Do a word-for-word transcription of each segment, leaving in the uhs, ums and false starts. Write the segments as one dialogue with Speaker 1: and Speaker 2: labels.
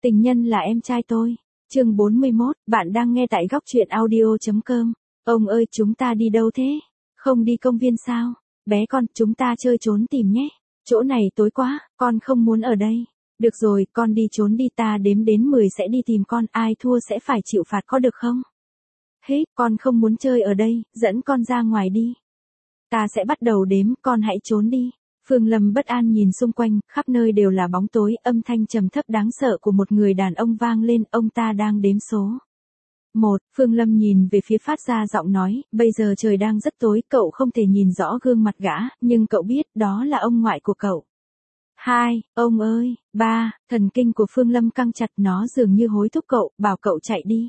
Speaker 1: Tình nhân là em trai tôi. Chương bốn mươi mốt, bạn đang nghe tại góc truyện audio chấm com. Ông ơi, chúng ta đi đâu thế? Không đi công viên sao? Bé con, chúng ta chơi trốn tìm nhé. Chỗ này tối quá, con không muốn ở đây. Được rồi, con đi trốn đi, ta đếm đến mười sẽ đi tìm con, ai thua sẽ phải chịu phạt có được không? Hết, con không muốn chơi ở đây, dẫn con ra ngoài đi. Ta sẽ bắt đầu đếm, con hãy trốn đi. Phương Lâm bất an nhìn xung quanh, khắp nơi đều là bóng tối, âm thanh trầm thấp đáng sợ của một người đàn ông vang lên, ông ta đang đếm số. Một, Phương Lâm nhìn về phía phát ra giọng nói, bây giờ trời đang rất tối, cậu không thể nhìn rõ gương mặt gã, nhưng cậu biết đó là ông ngoại của cậu. Hai, ông ơi. Ba, thần kinh của Phương Lâm căng chặt, nó dường như hối thúc cậu, bảo cậu chạy đi.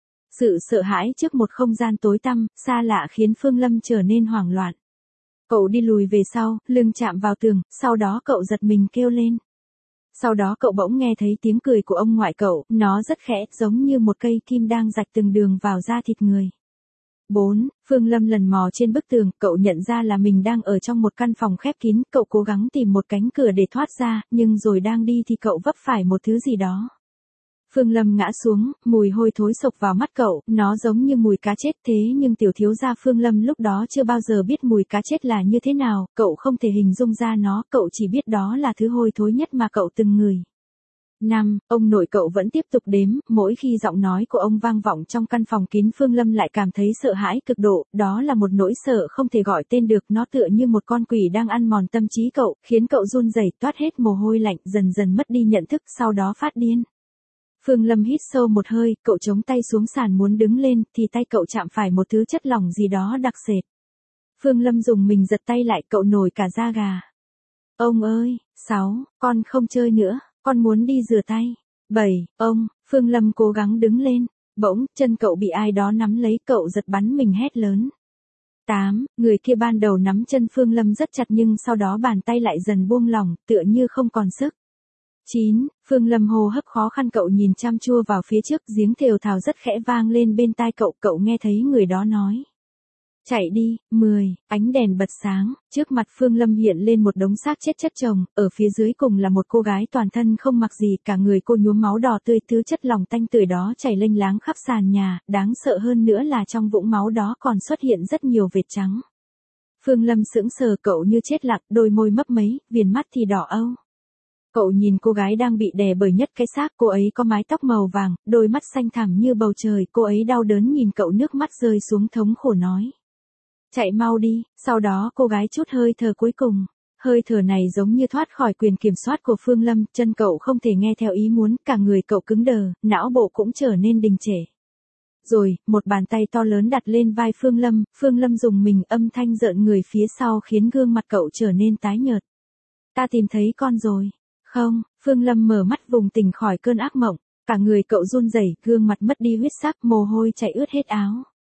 Speaker 1: Sự sợ hãi trước một không gian tối tăm, xa lạ khiến Phương Lâm trở nên hoảng loạn. Cậu đi lùi về sau, lưng chạm vào tường, sau đó cậu giật mình kêu lên. Sau đó cậu bỗng nghe thấy tiếng cười của ông ngoại cậu, nó rất khẽ, giống như một cây kim đang rạch từng đường vào da thịt người. Bốn, Phương Lâm lần mò trên bức tường, cậu nhận ra là mình đang ở trong một căn phòng khép kín, cậu cố gắng tìm một cánh cửa để thoát ra, nhưng rồi đang đi thì cậu vấp phải một thứ gì đó. Phương Lâm ngã xuống, mùi hôi thối sộc vào mắt cậu, nó giống như mùi cá chết, thế nhưng tiểu thiếu gia Phương Lâm lúc đó chưa bao giờ biết mùi cá chết là như thế nào, cậu không thể hình dung ra nó, cậu chỉ biết đó là thứ hôi thối nhất mà cậu từng ngửi. Năm, ông nội cậu vẫn tiếp tục đếm, mỗi khi giọng nói của ông vang vọng trong căn phòng kín Phương Lâm lại cảm thấy sợ hãi cực độ, đó là một nỗi sợ không thể gọi tên được, nó tựa như một con quỷ đang ăn mòn tâm trí cậu, khiến cậu run rẩy, toát hết mồ hôi lạnh, dần dần mất đi nhận thức, sau đó phát điên. Phương Lâm hít sâu một hơi, cậu chống tay xuống sàn muốn đứng lên, thì tay cậu chạm phải một thứ chất lỏng gì đó đặc sệt. Phương Lâm dùng mình giật tay lại, cậu nổi cả da gà. Ông ơi. Sáu, con không chơi nữa, con muốn đi rửa tay. Bảy, ông, Phương Lâm cố gắng đứng lên, bỗng, chân cậu bị ai đó nắm lấy, cậu giật bắn mình hét lớn. Tám, người kia ban đầu nắm chân Phương Lâm rất chặt nhưng sau đó bàn tay lại dần buông lỏng, tựa như không còn sức. Chín, Phương Lâm hô hấp khó khăn, cậu nhìn chăm chua vào phía trước, giếng thều thào rất khẽ vang lên bên tai cậu, cậu nghe thấy người đó nói. Chạy đi. Mười, ánh đèn bật sáng, trước mặt Phương Lâm hiện lên một đống xác chết chất chồng, ở phía dưới cùng là một cô gái toàn thân không mặc gì, cả người cô nhuốm máu đỏ tươi, thứ chất lỏng tanh tưởi đó chảy lênh láng khắp sàn nhà, đáng sợ hơn nữa là trong vũng máu đó còn xuất hiện rất nhiều vệt trắng. Phương Lâm sững sờ, cậu như chết lặng, đôi môi mấp máy, viền mắt thì đỏ âu. Cậu nhìn cô gái đang bị đè bởi nhất cái xác, cô ấy có mái tóc màu vàng, đôi mắt xanh thẳm như bầu trời, cô ấy đau đớn nhìn cậu, nước mắt rơi xuống, thống khổ nói. Chạy mau đi. Sau đó cô gái chút hơi thở cuối cùng. Hơi thở này giống như thoát khỏi quyền kiểm soát của Phương Lâm, chân cậu không thể nghe theo ý muốn, cả người cậu cứng đờ, não bộ cũng trở nên đình trệ. Rồi, một bàn tay to lớn đặt lên vai Phương Lâm, Phương Lâm dùng mình, âm thanh rợn người phía sau khiến gương mặt cậu trở nên tái nhợt. Ta tìm thấy con rồi. Không, Phương Lâm mở mắt vùng tỉnh khỏi cơn ác mộng, cả người cậu run rẩy, gương mặt mất đi huyết sắc, mồ hôi chảy ướt hết áo.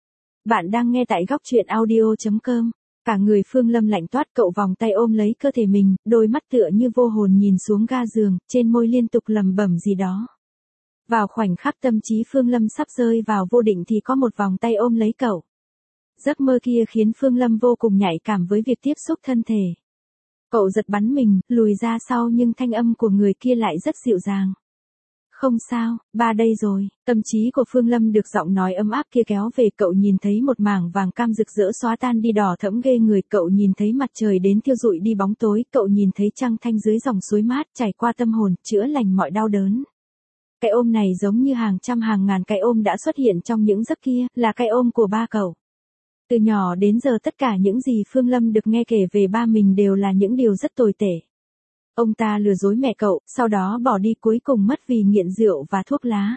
Speaker 1: Bạn đang nghe tại góc truyện audio chấm com. Cả người Phương Lâm lạnh toát, cậu vòng tay ôm lấy cơ thể mình, đôi mắt tựa như vô hồn nhìn xuống ga giường, trên môi liên tục lẩm bẩm gì đó. Vào khoảnh khắc tâm trí Phương Lâm sắp rơi vào vô định thì có một vòng tay ôm lấy cậu. Giấc mơ kia khiến Phương Lâm vô cùng nhạy cảm với việc tiếp xúc thân thể. Cậu giật bắn mình, lùi ra sau nhưng thanh âm của người kia lại rất dịu dàng. Không sao, ba đây rồi. Tâm trí của Phương Lâm được giọng nói ấm áp kia kéo về, cậu nhìn thấy một mảng vàng cam rực rỡ xóa tan đi đỏ thẫm ghê người, cậu nhìn thấy mặt trời đến thiêu rụi đi bóng tối, cậu nhìn thấy trăng thanh dưới dòng suối mát chảy qua tâm hồn, chữa lành mọi đau đớn. Cái ôm này giống như hàng trăm hàng ngàn cái ôm đã xuất hiện trong những giấc kia, là cái ôm của ba cậu. Từ nhỏ đến giờ tất cả những gì Phương Lâm được nghe kể về ba mình đều là những điều rất tồi tệ. Ông ta lừa dối mẹ cậu, sau đó bỏ đi, cuối cùng mất vì nghiện rượu và thuốc lá.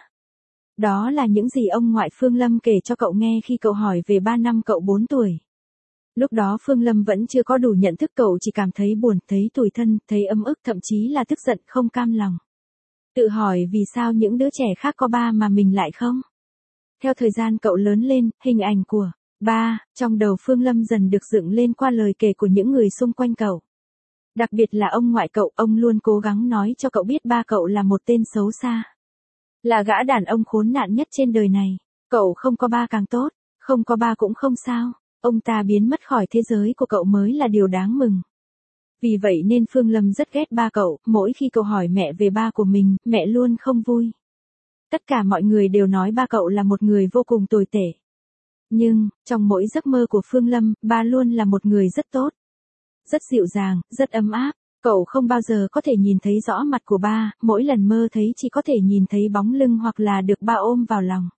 Speaker 1: Đó là những gì ông ngoại Phương Lâm kể cho cậu nghe khi cậu hỏi về ba năm cậu bốn tuổi. Lúc đó Phương Lâm vẫn chưa có đủ nhận thức, cậu chỉ cảm thấy buồn, thấy tủi thân, thấy ấm ức, thậm chí là tức giận, không cam lòng. Tự hỏi vì sao những đứa trẻ khác có ba mà mình lại không? Theo thời gian cậu lớn lên, hình ảnh của ba trong đầu Phương Lâm dần được dựng lên qua lời kể của những người xung quanh cậu. Đặc biệt là ông ngoại cậu, ông luôn cố gắng nói cho cậu biết ba cậu là một tên xấu xa. Là gã đàn ông khốn nạn nhất trên đời này. Cậu không có ba càng tốt, không có ba cũng không sao. Ông ta biến mất khỏi thế giới của cậu mới là điều đáng mừng. Vì vậy nên Phương Lâm rất ghét ba cậu, mỗi khi cậu hỏi mẹ về ba của mình, mẹ luôn không vui. Tất cả mọi người đều nói ba cậu là một người vô cùng tồi tệ. Nhưng, trong mỗi giấc mơ của Phương Lâm, ba luôn là một người rất tốt. Rất dịu dàng, rất ấm áp. Cậu không bao giờ có thể nhìn thấy rõ mặt của ba, mỗi lần mơ thấy chỉ có thể nhìn thấy bóng lưng hoặc là được ba ôm vào lòng.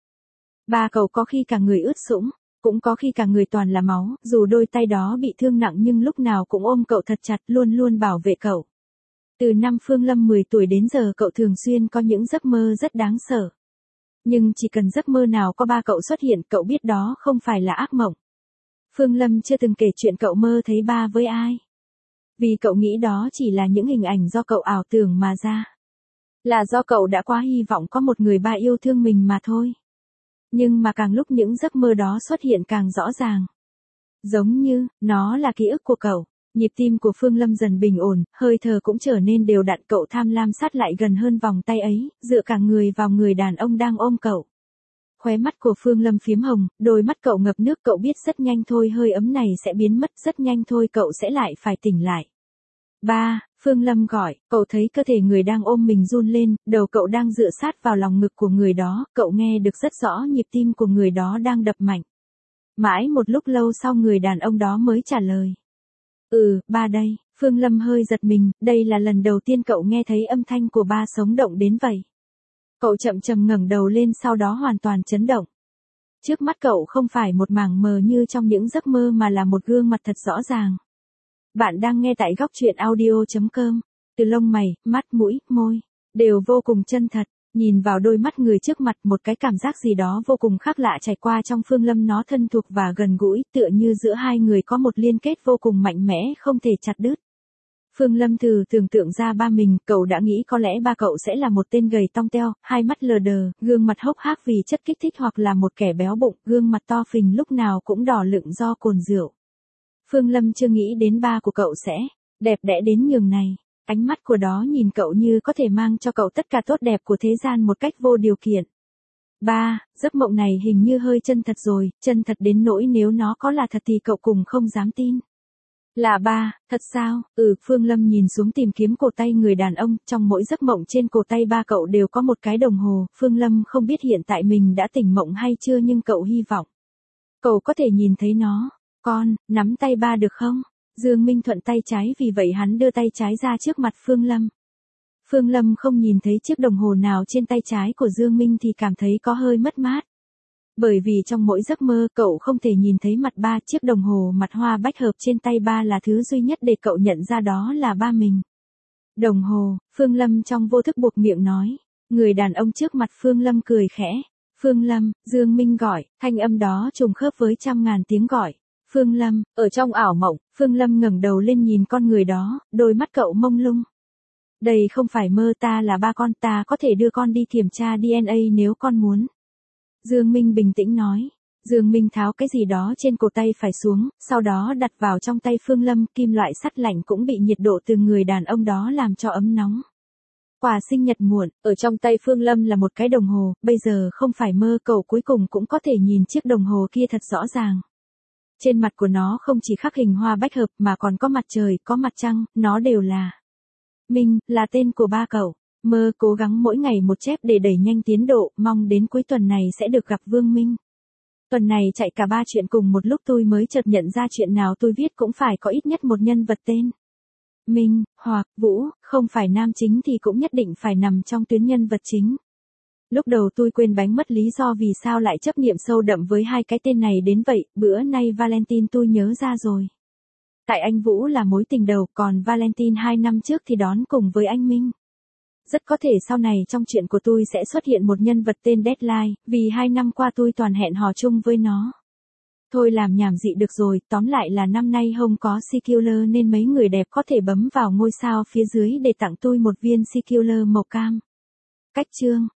Speaker 1: Ba cậu có khi cả người ướt sũng, cũng có khi cả người toàn là máu, dù đôi tay đó bị thương nặng nhưng lúc nào cũng ôm cậu thật chặt, luôn luôn bảo vệ cậu. Từ năm Phương Lâm mười tuổi đến giờ cậu thường xuyên có những giấc mơ rất đáng sợ. Nhưng chỉ cần giấc mơ nào có ba cậu xuất hiện, cậu biết đó không phải là ác mộng. Phương Lâm chưa từng kể chuyện cậu mơ thấy ba với ai. Vì cậu nghĩ đó chỉ là những hình ảnh do cậu ảo tưởng mà ra. Là do cậu đã quá hy vọng có một người ba yêu thương mình mà thôi. Nhưng mà càng lúc những giấc mơ đó xuất hiện càng rõ ràng. Giống như, nó là ký ức của cậu. Nhịp tim của Phương Lâm dần bình ổn, hơi thở cũng trở nên đều đặn, cậu tham lam sát lại gần hơn vòng tay ấy, dựa cả người vào người đàn ông đang ôm cậu. Khóe mắt của Phương Lâm phiếm hồng, đôi mắt cậu ngập nước, cậu biết rất nhanh thôi hơi ấm này sẽ biến mất, rất nhanh thôi cậu sẽ lại phải tỉnh lại. Ba, Phương Lâm gọi, cậu thấy cơ thể người đang ôm mình run lên, đầu cậu đang dựa sát vào lòng ngực của người đó, cậu nghe được rất rõ nhịp tim của người đó đang đập mạnh. Mãi một lúc lâu sau người đàn ông đó mới trả lời. Ừ, ba đây. Phương Lâm hơi giật mình, đây là lần đầu tiên cậu nghe thấy âm thanh của ba sống động đến vậy. Cậu chậm chậm ngẩng đầu lên sau đó hoàn toàn chấn động. Trước mắt cậu không phải một mảng mờ như trong những giấc mơ mà là một gương mặt thật rõ ràng. Bạn đang nghe tại góc truyện audio chấm com. Từ lông mày, mắt, mũi, môi, đều vô cùng chân thật. Nhìn vào đôi mắt người trước mặt, một cái cảm giác gì đó vô cùng khác lạ trải qua trong Phương Lâm, nó thân thuộc và gần gũi, tựa như giữa hai người có một liên kết vô cùng mạnh mẽ không thể chặt đứt. Phương Lâm thử tưởng tượng ra ba mình, cậu đã nghĩ có lẽ ba cậu sẽ là một tên gầy tong teo, hai mắt lờ đờ, gương mặt hốc hác vì chất kích thích, hoặc là một kẻ béo bụng, gương mặt to phình lúc nào cũng đỏ lựng do cồn rượu. Phương Lâm chưa nghĩ đến ba của cậu sẽ đẹp đẽ đến nhường này. Ánh mắt của đó nhìn cậu như có thể mang cho cậu tất cả tốt đẹp của thế gian một cách vô điều kiện. Ba, giấc mộng này hình như hơi chân thật rồi, chân thật đến nỗi nếu nó có là thật thì cậu cùng không dám tin. Là ba, thật sao? Ừ, Phương Lâm nhìn xuống tìm kiếm cổ tay người đàn ông, trong mỗi giấc mộng trên cổ tay ba cậu đều có một cái đồng hồ, Phương Lâm không biết hiện tại mình đã tỉnh mộng hay chưa nhưng cậu hy vọng cậu có thể nhìn thấy nó. Con, nắm tay ba được không? Dương Minh thuận tay trái, vì vậy hắn đưa tay trái ra trước mặt Phương Lâm. Phương Lâm không nhìn thấy chiếc đồng hồ nào trên tay trái của Dương Minh thì cảm thấy có hơi mất mát. Bởi vì trong mỗi giấc mơ cậu không thể nhìn thấy mặt ba, chiếc đồng hồ mặt hoa bách hợp trên tay ba là thứ duy nhất để cậu nhận ra đó là ba mình. Đồng hồ, Phương Lâm trong vô thức buộc miệng nói. Người đàn ông trước mặt Phương Lâm cười khẽ. Phương Lâm, Dương Minh gọi, thanh âm đó trùng khớp với trăm ngàn tiếng gọi. Phương Lâm, ở trong ảo mộng, Phương Lâm ngẩng đầu lên nhìn con người đó, đôi mắt cậu mông lung. Đây không phải mơ, ta là ba con, ta có thể đưa con đi kiểm tra đê en a nếu con muốn. Dương Minh bình tĩnh nói. Dương Minh tháo cái gì đó trên cổ tay phải xuống, sau đó đặt vào trong tay Phương Lâm, kim loại sắt lạnh cũng bị nhiệt độ từ người đàn ông đó làm cho ấm nóng. Quà sinh nhật muộn, ở trong tay Phương Lâm là một cái đồng hồ, bây giờ không phải mơ, cậu cuối cùng cũng có thể nhìn chiếc đồng hồ kia thật rõ ràng. Trên mặt của nó không chỉ khắc hình hoa bách hợp mà còn có mặt trời, có mặt trăng, nó đều là Minh, là tên của ba cậu. Mơ cố gắng mỗi ngày một chép để đẩy nhanh tiến độ, mong đến cuối tuần này sẽ được gặp Vương Minh. Tuần này chạy cả ba chuyện cùng một lúc, tôi mới chợt nhận ra chuyện nào tôi viết cũng phải có ít nhất một nhân vật tên Minh, hoặc Vũ, không phải nam chính thì cũng nhất định phải nằm trong tuyến nhân vật chính. Lúc đầu tôi quên bánh mất lý do vì sao lại chấp niệm sâu đậm với hai cái tên này đến vậy, bữa nay Valentine tôi nhớ ra rồi. Tại anh Vũ là mối tình đầu, còn Valentine hai năm trước thì đón cùng với anh Minh. Rất có thể sau này trong chuyện của tôi sẽ xuất hiện một nhân vật tên Deadline, vì hai năm qua tôi toàn hẹn hò chung với nó. Thôi làm nhảm dị được rồi, tóm lại là năm nay không có Secular nên mấy người đẹp có thể bấm vào ngôi sao phía dưới để tặng tôi một viên Secular màu cam. Cách chương